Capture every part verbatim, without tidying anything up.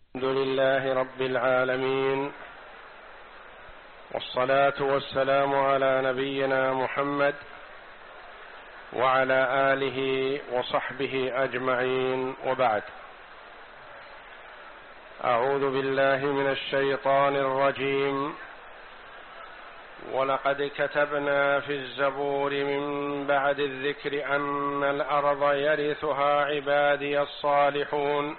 الحمد لله رب العالمين، والصلاة والسلام على نبينا محمد وعلى آله وصحبه أجمعين، وبعد. أعوذ بالله من الشيطان الرجيم. ولقد كتبنا في الزبور من بعد الذكر أن الأرض يرثها عبادي الصالحون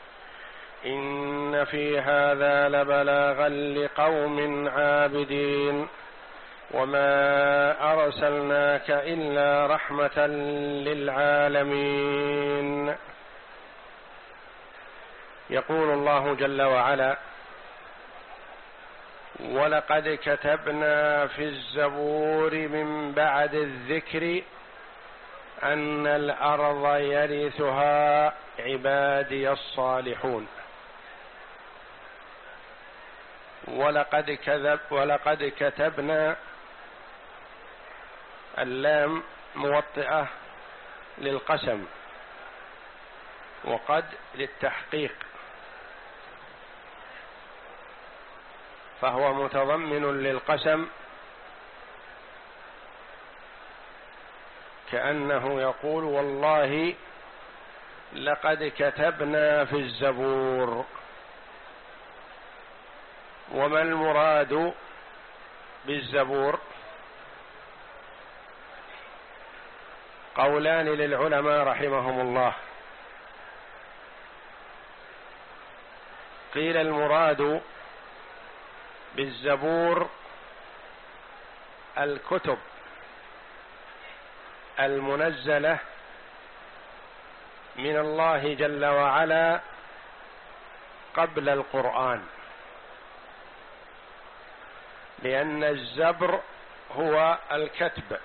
إن في هذا لبلاغا لقوم عابدين وما أرسلناك إلا رحمة للعالمين. يقول الله جل وعلا: ولقد كتبنا في الزبور من بعد الذكر أن الأرض يرثها عبادي الصالحون. ولقد كذب ولقد كتبنا، اللام موطئة للقسم، وقد للتحقيق، فهو متضمن للقسم، كأنه يقول: والله لقد كتبنا في الزبور. وما المراد بالزبور؟ قولان للعلماء رحمهم الله. قيل المراد بالزبور الكتب المنزلة من الله جل وعلا قبل القرآن، لأن الزبر هو الكتب،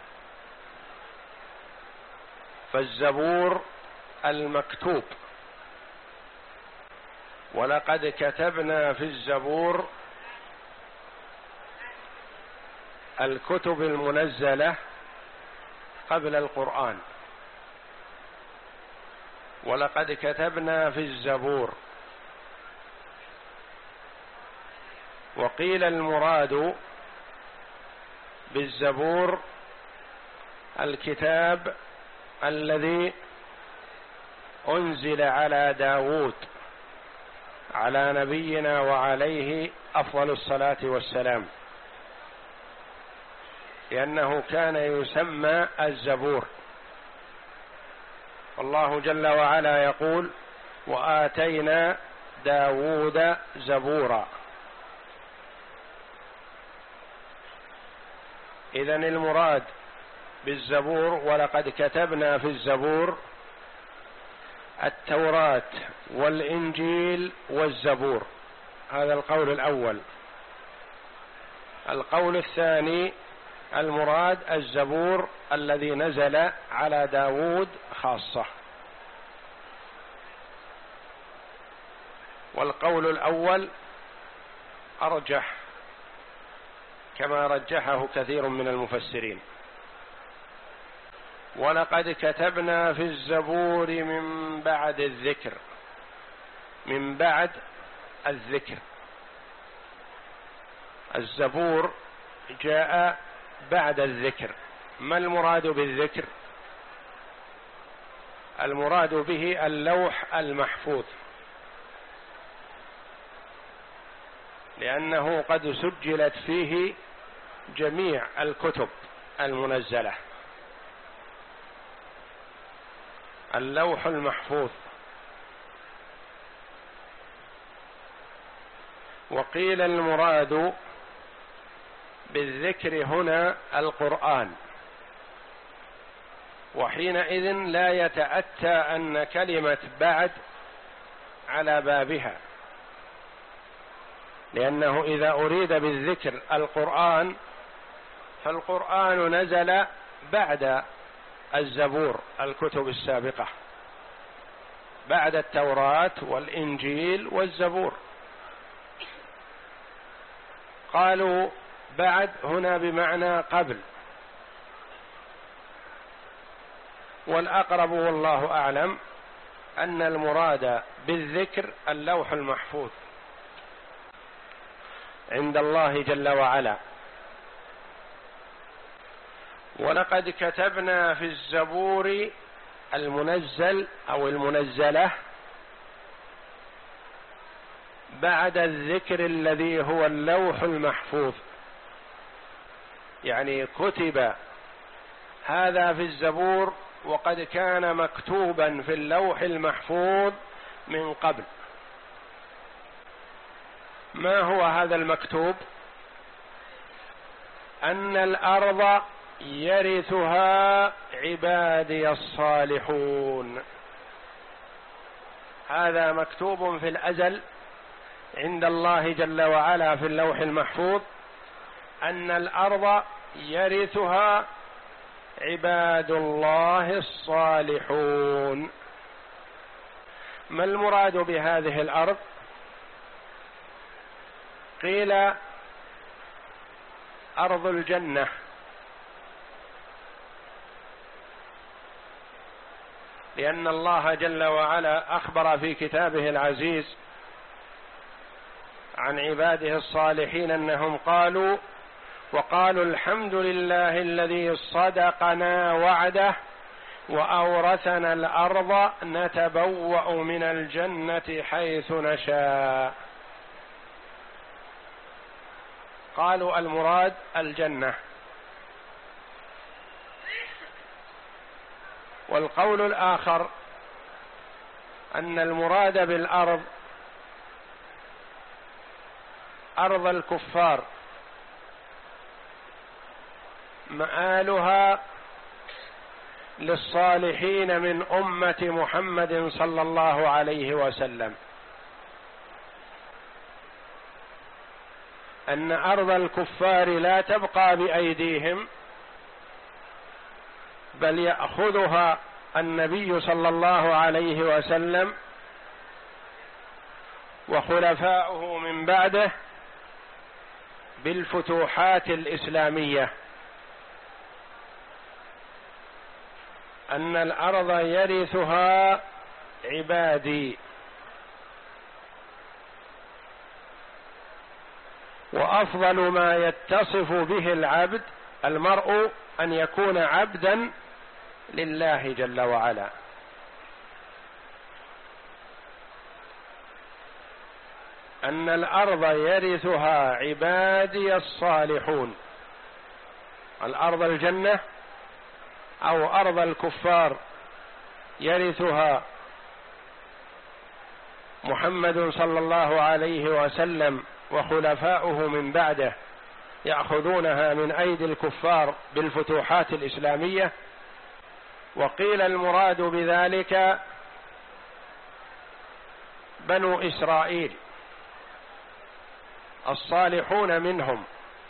فالزبور المكتوب. ولقد كتبنا في الزبور الكتب المنزلة قبل القرآن. ولقد كتبنا في الزبور. وقيل المراد بالزبور الكتاب الذي أنزل على داود على نبينا وعليه أفضل الصلاة والسلام، لأنه كان يسمى الزبور. الله جل وعلا يقول: وآتينا داود زبورا. إذن المراد بالزبور ولقد كتبنا في الزبور التوراة والإنجيل والزبور. هذا القول الأول. القول الثاني: المراد الزبور الذي نزل على داود خاصة. والقول الأول أرجح، كما رجحه كثير من المفسرين. ولقد كتبنا في الزبور من بعد الذكر، من بعد الذكر. الزبور جاء بعد الذكر. ما المراد بالذكر؟ المراد به اللوح المحفوظ، لأنه قد سجلت فيه جميع الكتب المنزلة. اللوح المحفوظ. وقيل المراد بالذكر هنا القرآن، وحينئذ لا يتأتى أن كلمة بعد على بابها، لأنه إذا أريد بالذكر القرآن فالقرآن نزل بعد الزبور، الكتب السابقة، بعد التوراة والإنجيل والزبور. قالوا بعد هنا بمعنى قبل، والأقرب والله أعلم أن المراد بالذكر اللوح المحفوظ عند الله جل وعلا. ولقد كتبنا في الزبور المنزل أو المنزلة بعد الذكر الذي هو اللوح المحفوظ، يعني كتب هذا في الزبور وقد كان مكتوبا في اللوح المحفوظ من قبل. ما هو هذا المكتوب؟ أن الأرض يرثها عبادي الصالحون. هذا مكتوب في الأزل عند الله جل وعلا في اللوح المحفوظ، أن الأرض يرثها عباد الله الصالحون. ما المراد بهذه الأرض؟ قيل أرض الجنة، لأن الله جل وعلا أخبر في كتابه العزيز عن عباده الصالحين أنهم قالوا: وقالوا الحمد لله الذي صدقنا وعده وأورثنا الأرض نتبوأ من الجنة حيث نشاء. قالوا المراد الجنة. والقول الآخر أن المراد بالأرض أرض الكفار، مآلها للصالحين من أمة محمد صلى الله عليه وسلم. أن أرض الكفار لا تبقى بأيديهم، بل يأخذها النبي صلى الله عليه وسلم وخلفاؤه من بعده بالفتوحات الإسلامية. أن الأرض يرثها عبادي. وأفضل ما يتصف به العبد المرء أن يكون عبدا لله جل وعلا. أن الأرض يرثها عبادي الصالحون، الأرض الجنة أو أرض الكفار يرثها محمد صلى الله عليه وسلم وخلفاؤه من بعده يأخذونها من أيدي الكفار بالفتوحات الإسلامية. وقيل المراد بذلك بنو إسرائيل الصالحون منهم.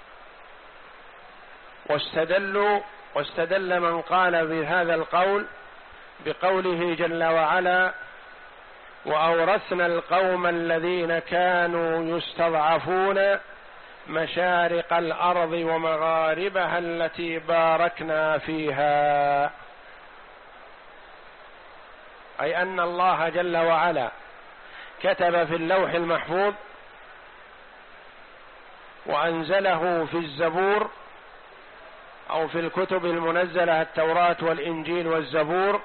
واستدلوا واستدل من قال بهذا القول بقوله جل وعلا: وأورثنا القوم الذين كانوا يستضعفون مشارق الأرض ومغاربها التي باركنا فيها. أي أن الله جل وعلا كتب في اللوح المحفوظ وأنزله في الزبور أو في الكتب المنزلة التوراة والإنجيل والزبور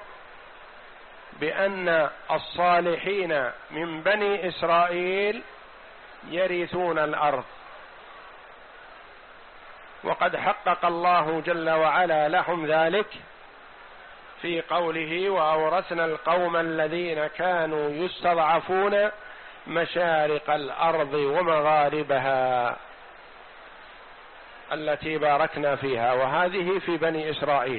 بأن الصالحين من بني إسرائيل يرثون الأرض. وقد حقق الله جل وعلا لهم ذلك في قوله: وأورثنا القوم الذين كانوا يستضعفون مشارق الأرض ومغاربها التي باركنا فيها. وهذه في بني إسرائيل.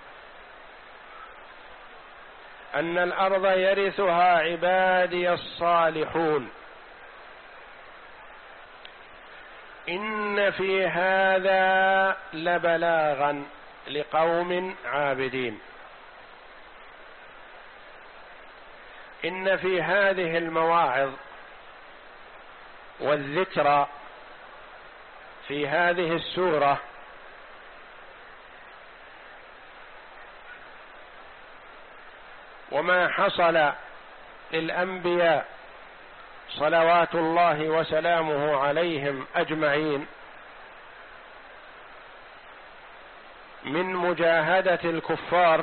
أن الأرض يرثها عبادي الصالحون. إن في هذا لبلاغا لقوم عابدين. إن في هذه المواعظ والذكرى في هذه السورة وما حصل للأنبياء صلوات الله وسلامه عليهم أجمعين من مجاهدة الكفار،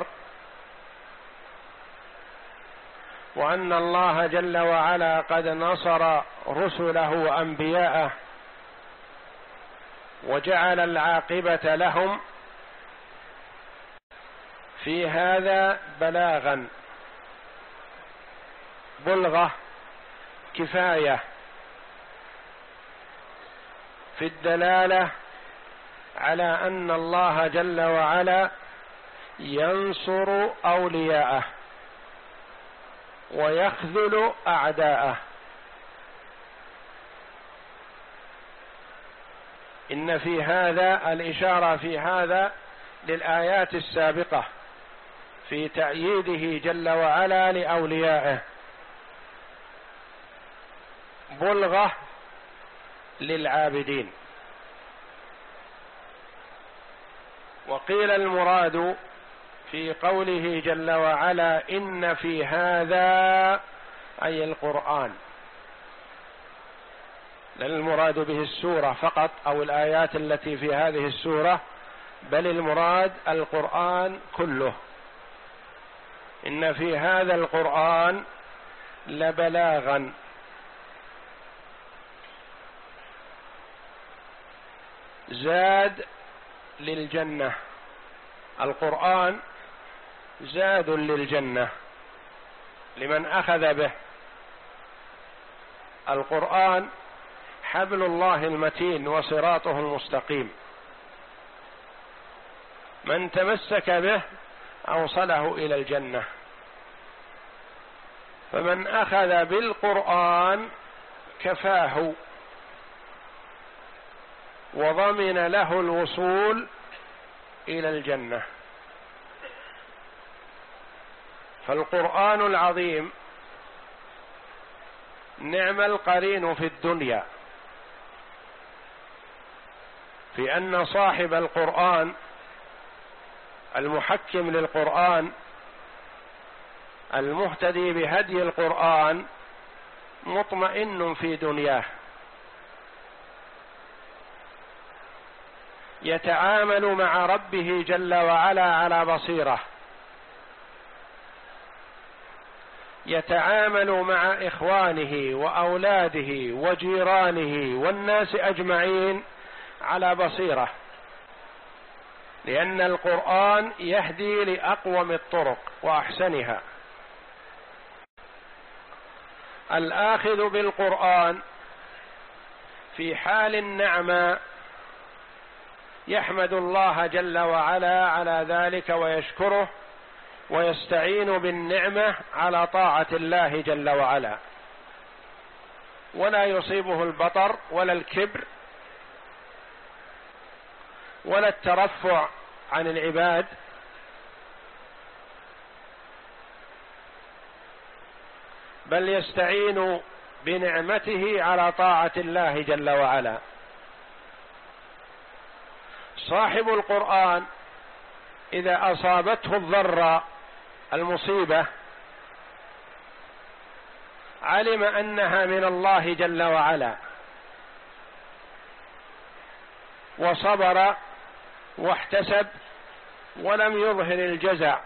وأن الله جل وعلا قد نصر رسله وأنبياءه وجعل العاقبة لهم، في هذا بلاغا بلغة كفاية في الدلالة على أن الله جل وعلا ينصر أولياءه ويخذل أعداءه. إن في هذا الإشارة في هذا للآيات السابقة في تأييده جل وعلا لأوليائه، بلغة للعابدين. وقيل المراد في قوله جل وعلا إن في هذا أي القرآن، لا المراد به السورة فقط أو الآيات التي في هذه السورة، بل المراد القرآن كله. إن في هذا القرآن لبلاغا زاد للجنة، القرآن زاد للجنة لمن أخذ به. القرآن حبل الله المتين وصراطه المستقيم، من تمسك به أوصله إلى الجنة، فمن أخذ بالقرآن كفاه وضمن له الوصول إلى الجنة. فالقرآن العظيم نعم القرين في الدنيا، في أن صاحب القرآن المحكم للقرآن المهتدي بهدي القرآن مطمئن في دنياه، يتعامل مع ربه جل وعلا على بصيرة، يتعامل مع إخوانه وأولاده وجيرانه والناس أجمعين على بصيرة، لأن القرآن يهدي لأقوم الطرق وأحسنها. الآخذ بالقرآن في حال النعمة يحمد الله جل وعلا على ذلك ويشكره ويستعين بالنعمة على طاعة الله جل وعلا، ولا يصيبه البطر ولا الكبر ولا الترفع عن العباد، بل يستعين بنعمته على طاعة الله جل وعلا. صاحب القرآن إذا أصابته الضر المصيبة علم أنها من الله جل وعلا، وصبر واحتسب ولم يظهر الجزع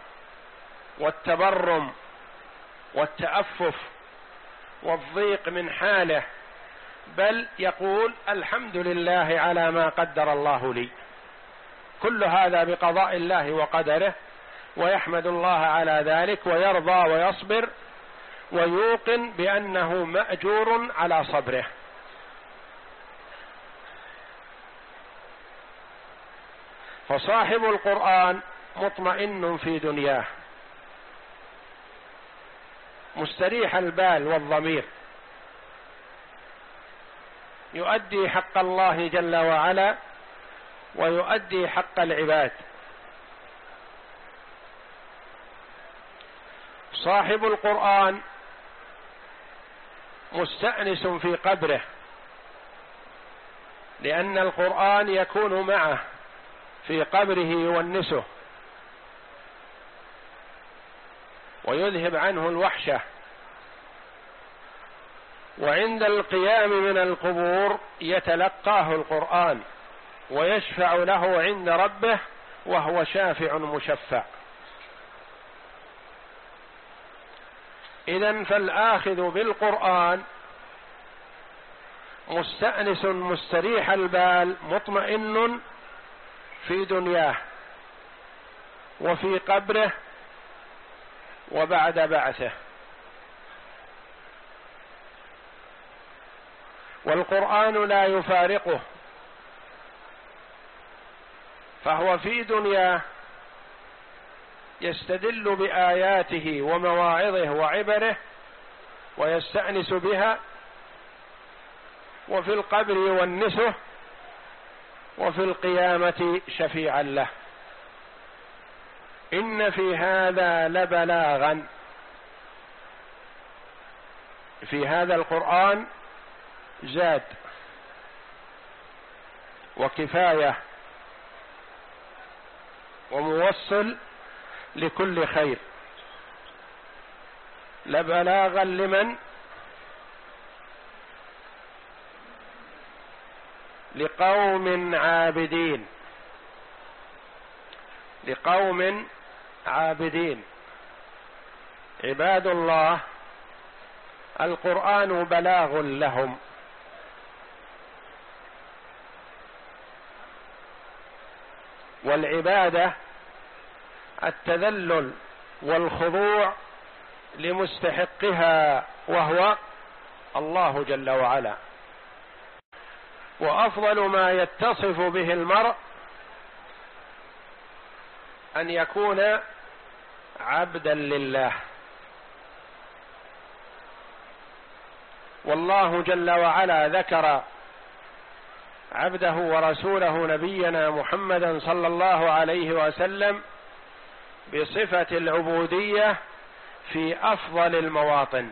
والتبرم والتأفف والضيق من حاله، بل يقول الحمد لله على ما قدر الله لي. كل هذا بقضاء الله وقدره، ويحمد الله على ذلك ويرضى ويصبر ويوقن بأنه مأجور على صبره. فصاحب القرآن مطمئن في دنياه، مستريح البال والضمير، يؤدي حق الله جل وعلا ويؤدي حق العباد. صاحب القرآن مستأنس في قبره، لأن القرآن يكون معه في قبره يونسه ويذهب عنه الوحشة وعند القيام من القبور يتلقاه القرآن ويشفع له عند ربه وهو شافع مشفع. إذن فالآخذ بالقرآن مستأنس مستريح البال مطمئن في دنياه وفي قبره وبعد بعثه. والقرآن لا يفارقه، فهو في دنياه يستدل بآياته ومواعظه وعبره ويستأنس بها، وفي القبر يونسه، وفي القيامة شفيعا له. إن في هذا لبلاغا، في هذا القرآن زاد وكفاية وموصل لكل خير. لبلاغا لمن؟ لقوم عابدين، لقوم عابدين عباد الله. القرآن بلاغ لهم، والعبادة التذلل والخضوع لمستحقها وهو الله جل وعلا. وأفضل ما يتصف به المرء أن يكون عبدا لله، والله جل وعلا ذكر عبده ورسوله نبينا محمدا صلى الله عليه وسلم بصفة العبودية في أفضل المواطن.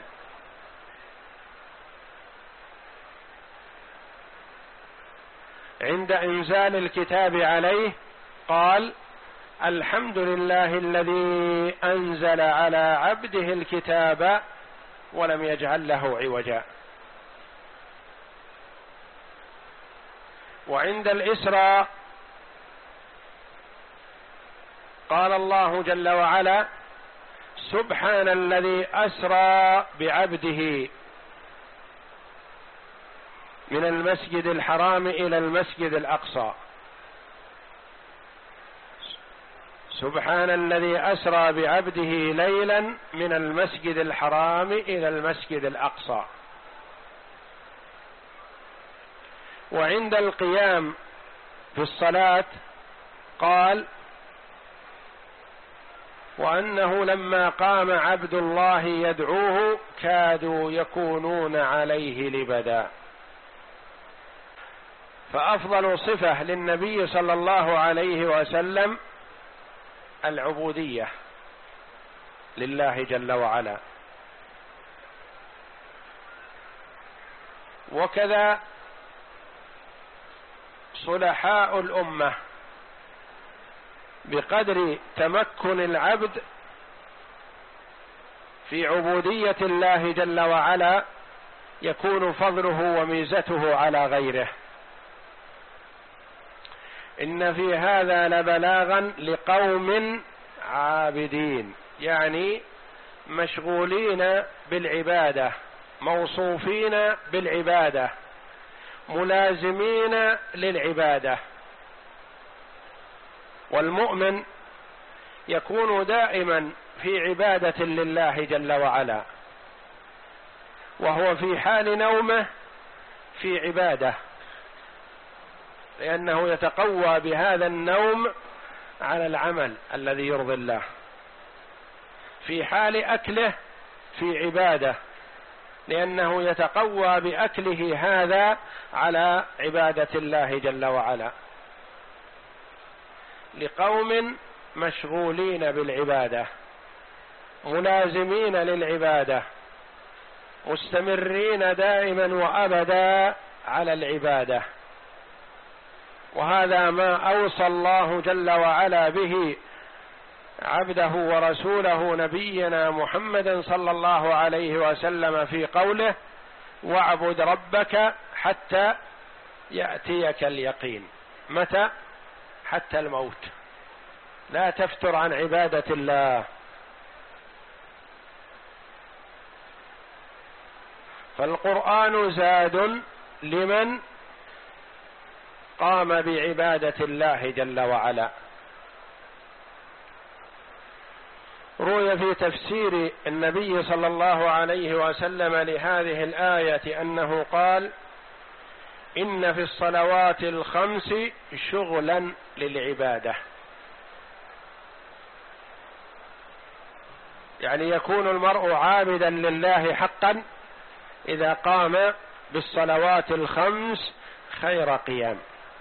عند إنزال الكتاب عليه قال: الحمد لله الذي أنزل على عبده الكتاب ولم يجعل له عوجا. وعند الإسراء قال الله جل وعلا: سبحان الذي أسرى بعبده من المسجد الحرام إلى المسجد الأقصى. سبحان الذي أسرى بعبده ليلا من المسجد الحرام إلى المسجد الأقصى. وعند القيام في الصلاة قال: وأنه لما قام عبد الله يدعوه كادوا يكونون عليه لبدا. فأفضل صفة للنبي صلى الله عليه وسلم العبودية لله جل وعلا. وكذا صلحاء الأمة بقدر تمكن العبد في عبودية الله جل وعلا يكون فضله وميزته على غيره. إن في هذا لبلاغا لقوم عابدين، يعني مشغولين بالعبادة، موصوفين بالعبادة، ملازمين للعبادة. والمؤمن يكون دائما في عبادة لله جل وعلا، وهو في حال نومه في عبادة، لأنه يتقوى بهذا النوم على العمل الذي يرضي الله. في حال أكله في عبادة، لأنه يتقوى بأكله هذا على عبادة الله جل وعلا. لقوم مشغولين بالعبادة، ملازمين للعبادة، مستمرين دائما وأبدا على العبادة. وهذا ما أوصى الله جل وعلا به عبده ورسوله نبينا محمدا صلى الله عليه وسلم في قوله: واعبد ربك حتى يأتيك اليقين. متى؟ حتى الموت، لا تفتر عن عبادة الله. فالقرآن زاد لمن قام بعبادة الله جل وعلا. روي في تفسير النبي صلى الله عليه وسلم لهذه الآية أنه قال: إن في الصلوات الخمس شغلا للعبادة، يعني يكون المرء عابدا لله حقا إذا قام بالصلوات الخمس خير قيام،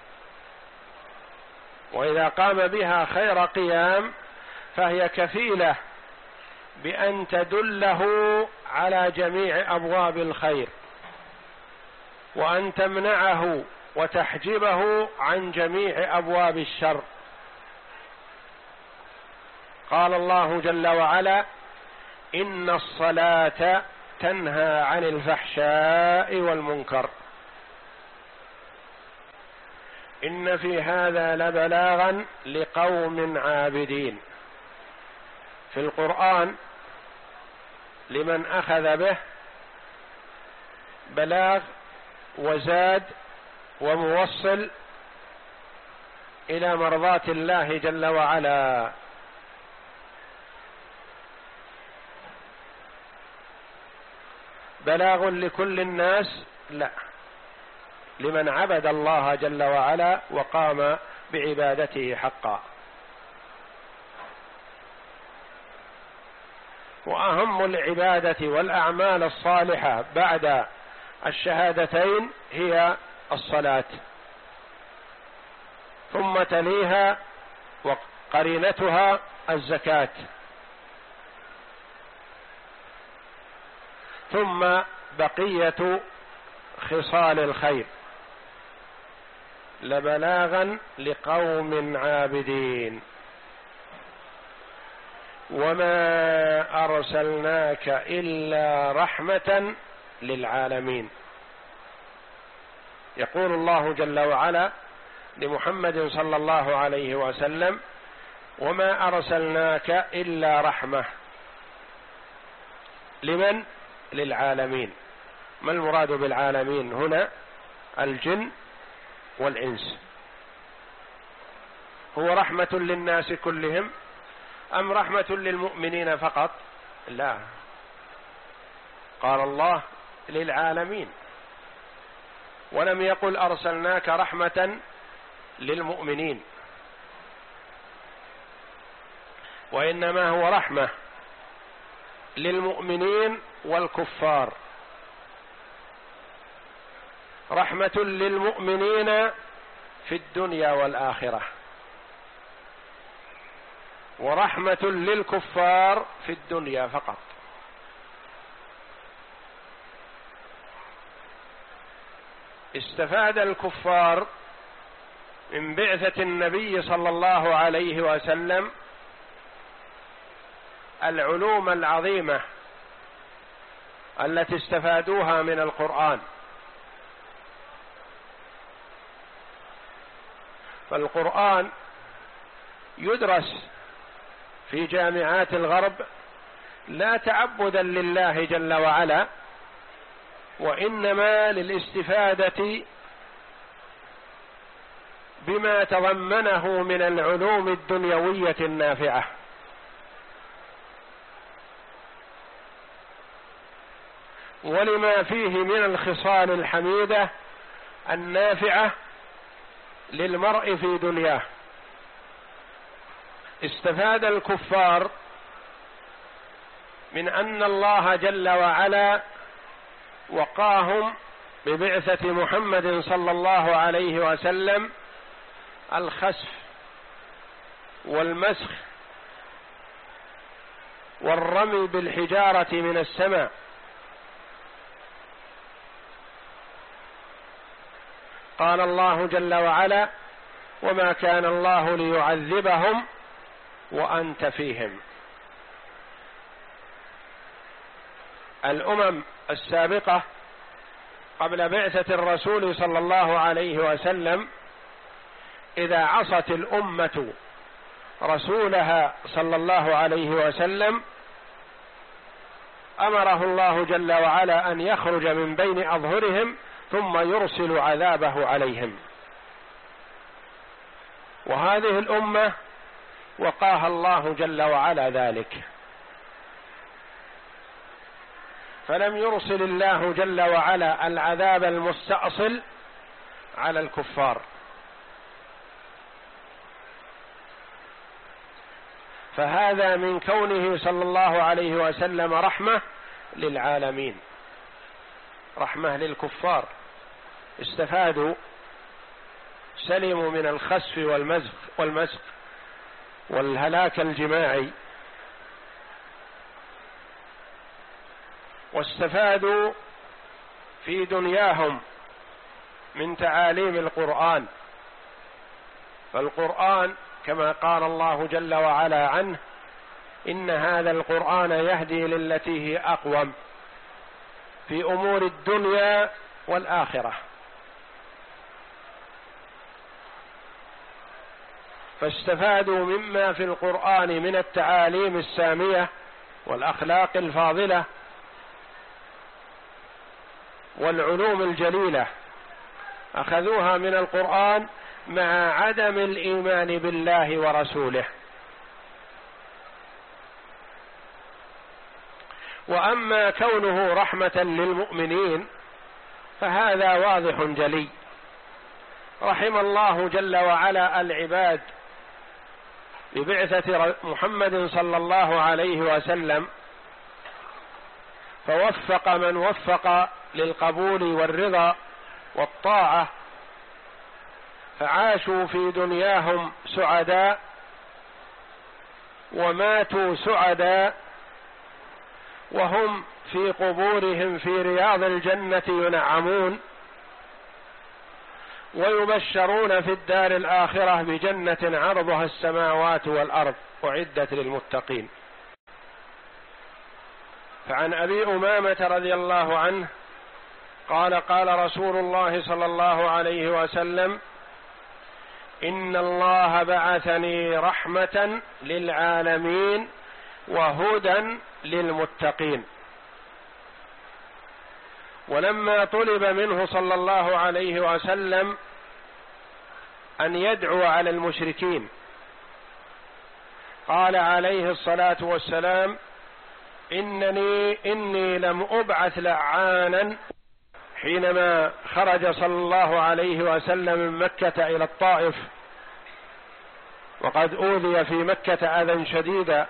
وإذا قام بها خير قيام فهي كفيلة بأن تدله على جميع أبواب الخير، وأن تمنعه وتحجبه عن جميع أبواب الشر. قال الله جل وعلا: إن الصلاة تنهى عن الفحشاء والمنكر. إن في هذا لبلاغا لقوم عابدين. في القرآن لمن أخذ به بلاغ وزاد وموصل إلى مرضاة الله جل وعلا. بلاغ لكل الناس؟ لا، لمن عبد الله جل وعلا وقام بعبادته حقا. وأهم العبادة والأعمال الصالحة بعد الشهادتين هي الصلاة، ثم تليها وقرينتها الزكاة، ثم بقية خصال الخير. لبلاغا لقوم عابدين وما أرسلناك إلا رحمة للعالمين. يقول الله جل وعلا لمحمد صلى الله عليه وسلم: وما أرسلناك إلا رحمة. لمن؟ للعالمين. ما المراد بالعالمين هنا؟ الجن والإنس. هو رحمة للناس كلهم أم رحمة للمؤمنين فقط؟ لا، قال الله للعالمين، ولم يقل أرسلناك رحمة للمؤمنين، وإنما هو رحمة للمؤمنين والكفار. رحمة للمؤمنين في الدنيا والآخرة، ورحمة للكفار في الدنيا فقط. استفاد الكفار من بعثة النبي صلى الله عليه وسلم العلوم العظيمة التي استفادوها من القرآن. فالقرآن يدرس في جامعات الغرب لا تعبدا لله جل وعلا، وإنما للاستفادة بما تضمنه من العلوم الدنيوية النافعة. ولما فيه من الخصال الحميدة النافعة للمرء في دنياه. استفاد الكفار من أن الله جل وعلا وقاهم ببعثة محمد صلى الله عليه وسلم الخسف والمسخ والرمي بالحجارة من السماء. قال الله جل وعلا: وما كان الله ليعذبهم وأنت فيهم. الأمم السابقة قبل بعثة الرسول صلى الله عليه وسلم إذا عصت الأمة رسولها صلى الله عليه وسلم أمره الله جل وعلا أن يخرج من بين أظهرهم ثم يرسل عذابه عليهم، وهذه الأمة وقاها الله جل وعلا ذلك، فلم يرسل الله جل وعلا العذاب المستأصل على الكفار، فهذا من كونه صلى الله عليه وسلم رحمة للعالمين، رحمة للكفار، استفادوا سلموا من الخسف والمزق والمسق والهلاك الجماعي، واستفادوا في دنياهم من تعاليم القرآن، فالقرآن كما قال الله جل وعلا عنه: إن هذا القرآن يهدي للتي هي أقوم في أمور الدنيا والآخرة، فاستفادوا مما في القرآن من التعاليم السامية والأخلاق الفاضلة والعلوم الجليلة، أخذوها من القرآن مع عدم الإيمان بالله ورسوله. وأما كونه رحمة للمؤمنين فهذا واضح جلي، رحم الله جل وعلا العباد ببعثة محمد صلى الله عليه وسلم، فوفق من وفق للقبول والرضا والطاعة، فعاشوا في دنياهم سعداء وماتوا سعداء، وهم في قبورهم في رياض الجنة ينعمون، ويبشرون في الدار الآخرة بجنة عرضها السماوات والأرض أعدت للمتقين. فعن أبي أمامة رضي الله عنه قال: قال رسول الله صلى الله عليه وسلم: إن الله بعثني رحمة للعالمين وهدى للمتقين. ولما طلب منه صلى الله عليه وسلم أن يدعو على المشركين قال عليه الصلاة والسلام: إنني إني لم أبعث لعانا. حينما خرج صلى الله عليه وسلم من مكة إلى الطائف وقد أوذي في مكة أذى شديدا،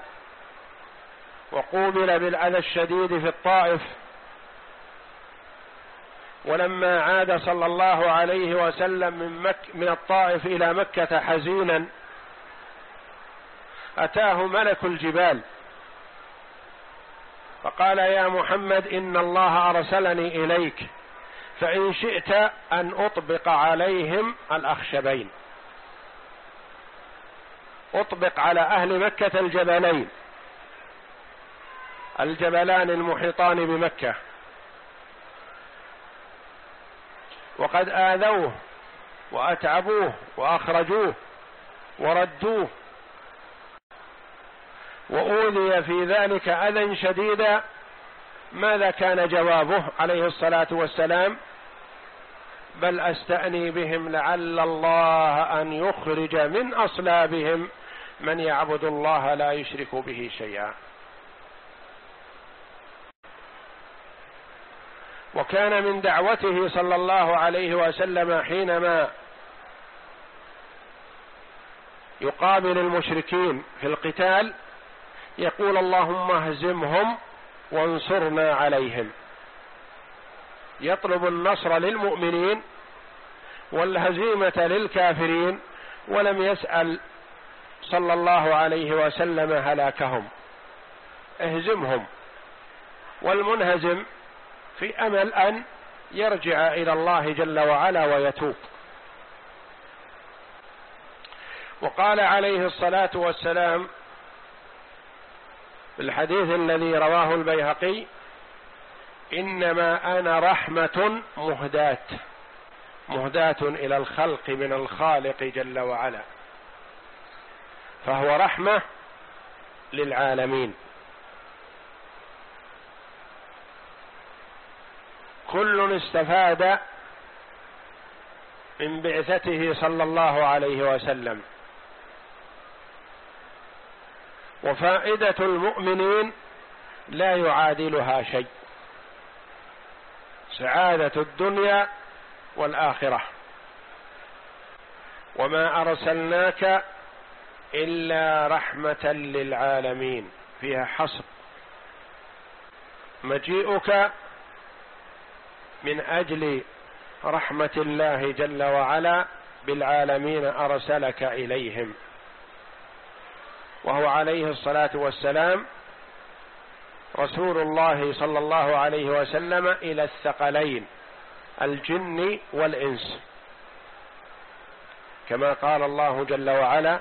وقوبل بالأذى الشديد في الطائف، ولما عاد صلى الله عليه وسلم من, مك من الطائف إلى مكة حزينا، أتاه ملك الجبال فقال: يا محمد إن الله أرسلني إليك، فإن شئت أن أطبق عليهم الأخشبين، أطبق على أهل مكة الجبلين، الجبلان المحيطان بمكة، وقد آذوه وأتعبوه وأخرجوه وردوه، وأوذي في ذلك أذى شديدا. ماذا كان جوابه عليه الصلاة والسلام؟ بل أستأني بهم لعل الله أن يخرج من أصلابهم من يعبد الله لا يشرك به شيئا. وكان من دعوته صلى الله عليه وسلم حينما يقابل المشركين في القتال يقول: اللهم اهزمهم وانصرنا عليهم، يطلب النصر للمؤمنين والهزيمة للكافرين، ولم يسأل صلى الله عليه وسلم هلاكهم، اهزمهم، والمنهزم في أمل أن يرجع إلى الله جل وعلا ويتوب. وقال عليه الصلاة والسلام في الحديث الذي رواه البيهقي: إنما أنا رحمة مهداة مهداة إلى الخلق من الخالق جل وعلا، فهو رحمة للعالمين. كل استفاد من بعثته صلى الله عليه وسلم، وفائدة المؤمنين لا يعادلها شيء، سعادة الدنيا والآخرة. وما أرسلناك إلا رحمة للعالمين، فيها حصر، مجيئك من أجل رحمة الله جل وعلا بالعالمين أرسلك إليهم. وهو عليه الصلاة والسلام رسول الله صلى الله عليه وسلم إلى الثقلين الجن والإنس، كما قال الله جل وعلا: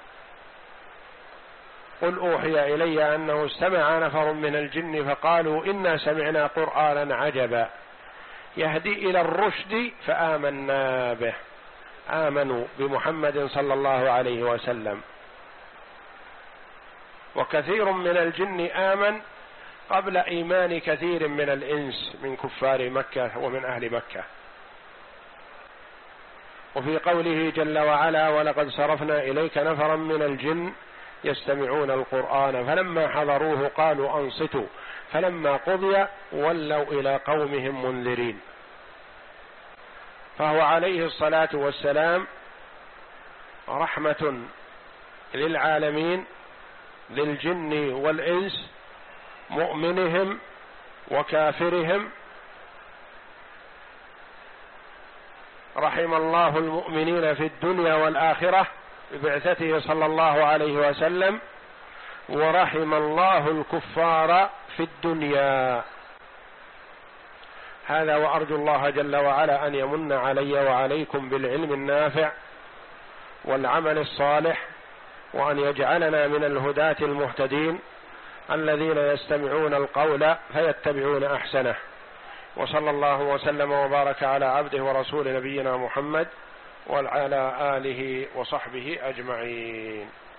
قل أوحي إلي أنه استمع نفر من الجن فقالوا إنا سمعنا قرآنا عجبا يهدي إلى الرشد فآمنا به. آمنوا بمحمد صلى الله عليه وسلم. وكثير من الجن آمن قبل إيمان كثير من الإنس من كفار مكة ومن أهل مكة. وفي قوله جل وعلا: ولقد صرفنا إليك نفرا من الجن يستمعون القرآن فلما حضروه قالوا أنصتوا فلما قضي ولوا إلى قومهم منذرين. فهو عليه الصلاة والسلام رحمة للعالمين، للجن والإنس، مؤمنهم وكافرهم. رحم الله المؤمنين في الدنيا والآخرة ببعثته صلى الله عليه وسلم، ورحم الله الكفار في الدنيا. هذا، وأرجو الله جل وعلا أن يمن علي وعليكم بالعلم النافع والعمل الصالح، وأن يجعلنا من الهداة المهتدين الذين يستمعون القول فيتبعون أحسنه. وصلى الله وسلم وبارك على عبده ورسول نبينا محمد وعلى آله وصحبه أجمعين.